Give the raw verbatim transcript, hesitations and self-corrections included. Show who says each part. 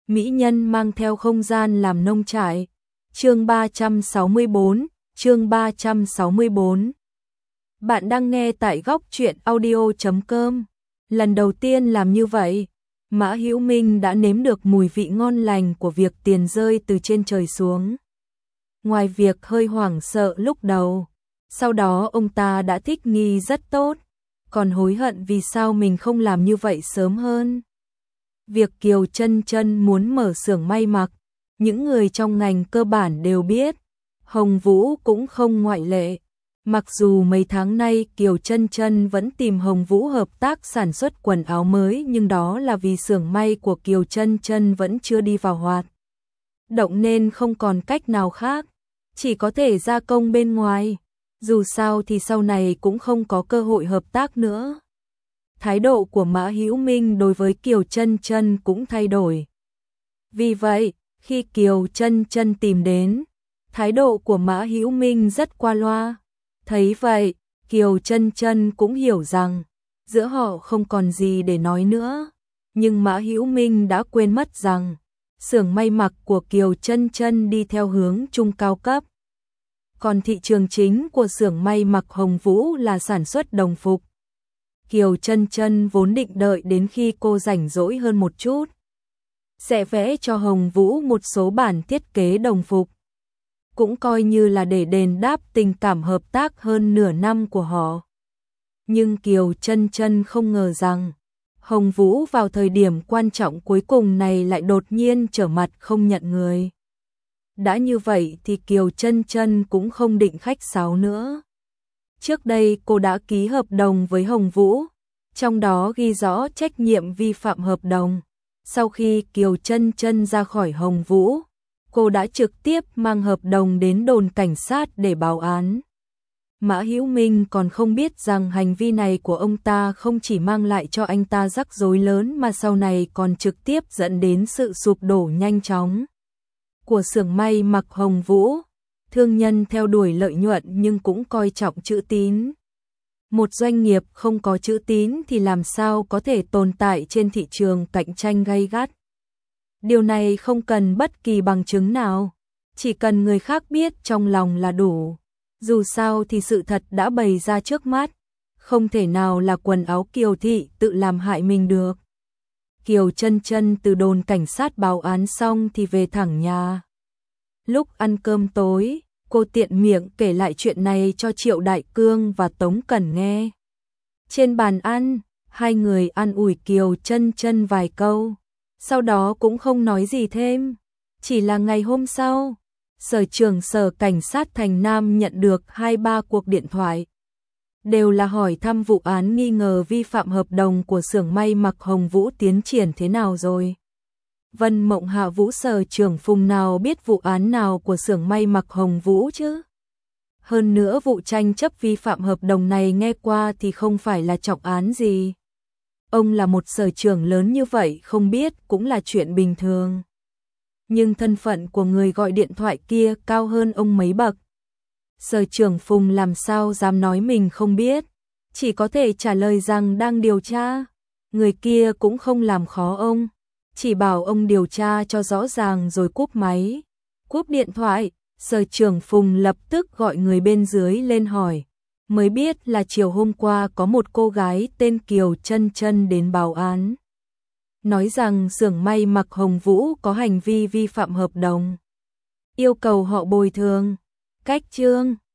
Speaker 1: mỹ nhân mang theo không gian làm nông trại. Chương ba trăm sáu mươi tư, chương ba trăm sáu mươi tư. Bạn đang nghe tại góc truyện audio chấm com. Lần đầu tiên làm như vậy, Mã Hữu Minh đã nếm được mùi vị ngon lành của việc tiền rơi từ trên trời xuống. Ngoài việc hơi hoảng sợ lúc đầu, sau đó ông ta đã thích nghi rất tốt, còn hối hận vì sao mình không làm như vậy sớm hơn. Việc Kiều Chân Chân muốn mở xưởng may mặc, những người trong ngành cơ bản đều biết, Hồng Vũ cũng không ngoại lệ. Mặc dù mấy tháng nay Kiều Chân Chân vẫn tìm Hồng Vũ hợp tác sản xuất quần áo mới, nhưng đó là vì xưởng may của Kiều Chân Chân vẫn chưa đi vào hoạt động nên không còn cách nào khác, chỉ có thể gia công bên ngoài. Dù sao thì sau này cũng không có cơ hội hợp tác nữa. Thái độ của Mã Hữu Minh đối với Kiều Chân Chân cũng thay đổi. Vì vậy, khi Kiều Chân Chân tìm đến, thái độ của Mã Hữu Minh rất qua loa. Thấy vậy, Kiều Chân Chân cũng hiểu rằng giữa họ không còn gì để nói nữa, nhưng Mã Hữu Minh đã quên mất rằng xưởng may mặc của Kiều Chân Chân đi theo hướng trung cao cấp. Còn thị trường chính của xưởng may mặc Hồng Vũ là sản xuất đồng phục. Kiều Chân Chân vốn định đợi đến khi cô rảnh rỗi hơn một chút, sẽ vẽ cho Hồng Vũ một số bản thiết kế đồng phục, cũng coi như là để đền đáp tình cảm hợp tác hơn nửa năm của họ. Nhưng Kiều Chân Chân không ngờ rằng Hồng Vũ vào thời điểm quan trọng cuối cùng này lại đột nhiên trở mặt không nhận người. Đã như vậy thì Kiều Chân Chân cũng không định khách sáo nữa. Trước đây cô đã ký hợp đồng với Hồng Vũ, trong đó ghi rõ trách nhiệm vi phạm hợp đồng. Sau khi Kiều Chân Chân ra khỏi Hồng Vũ, cô đã trực tiếp mang hợp đồng đến đồn cảnh sát để báo án. Mã Hữu Minh còn không biết rằng hành vi này của ông ta không chỉ mang lại cho anh ta rắc rối lớn mà sau này còn trực tiếp dẫn đến sự sụp đổ nhanh chóng của xưởng may mặc Hồng Vũ. Thương nhân theo đuổi lợi nhuận nhưng cũng coi trọng chữ tín. Một doanh nghiệp không có chữ tín thì làm sao có thể tồn tại trên thị trường cạnh tranh gay gắt. Điều này không cần bất kỳ bằng chứng nào, chỉ cần người khác biết trong lòng là đủ. Dù sao thì sự thật đã bày ra trước mắt, không thể nào là quần áo Kiều thị tự làm hại mình được. Kiều Chân Chân từ đồn cảnh sát báo án xong thì về thẳng nhà. Lúc ăn cơm tối, cô tiện miệng kể lại chuyện này cho Triệu Đại Cương và Tống Cẩn nghe. Trên bàn ăn, hai người an ủi Kiều Chân Chân vài câu, sau đó cũng không nói gì thêm. Chỉ là ngày hôm sau, Sở trưởng Sở Cảnh sát Thành Nam nhận được hai ba cuộc điện thoại. Đều là hỏi thăm vụ án nghi ngờ vi phạm hợp đồng của xưởng may mặc Hồng Vũ tiến triển thế nào rồi. Vân Mộng Hạ Vũ Sở trưởng Phùng nào biết vụ án nào của xưởng may mặc Hồng Vũ chứ? Hơn nữa vụ tranh chấp vi phạm hợp đồng này nghe qua thì không phải là trọng án gì. Ông là một sở trưởng lớn như vậy không biết cũng là chuyện bình thường. Nhưng thân phận của người gọi điện thoại kia cao hơn ông mấy bậc. Sở trưởng Phùng làm sao dám nói mình không biết, chỉ có thể trả lời rằng đang điều tra. Người kia cũng không làm khó ông, chỉ bảo ông điều tra cho rõ ràng rồi cúp máy. Cúp điện thoại, Sở trưởng Phùng lập tức gọi người bên dưới lên hỏi, mới biết là chiều hôm qua có một cô gái tên Kiều Chân Chân đến báo án, nói rằng xưởng may mặc Hồng Vũ có hành vi vi phạm hợp đồng, yêu cầu họ bồi thường. Cách chương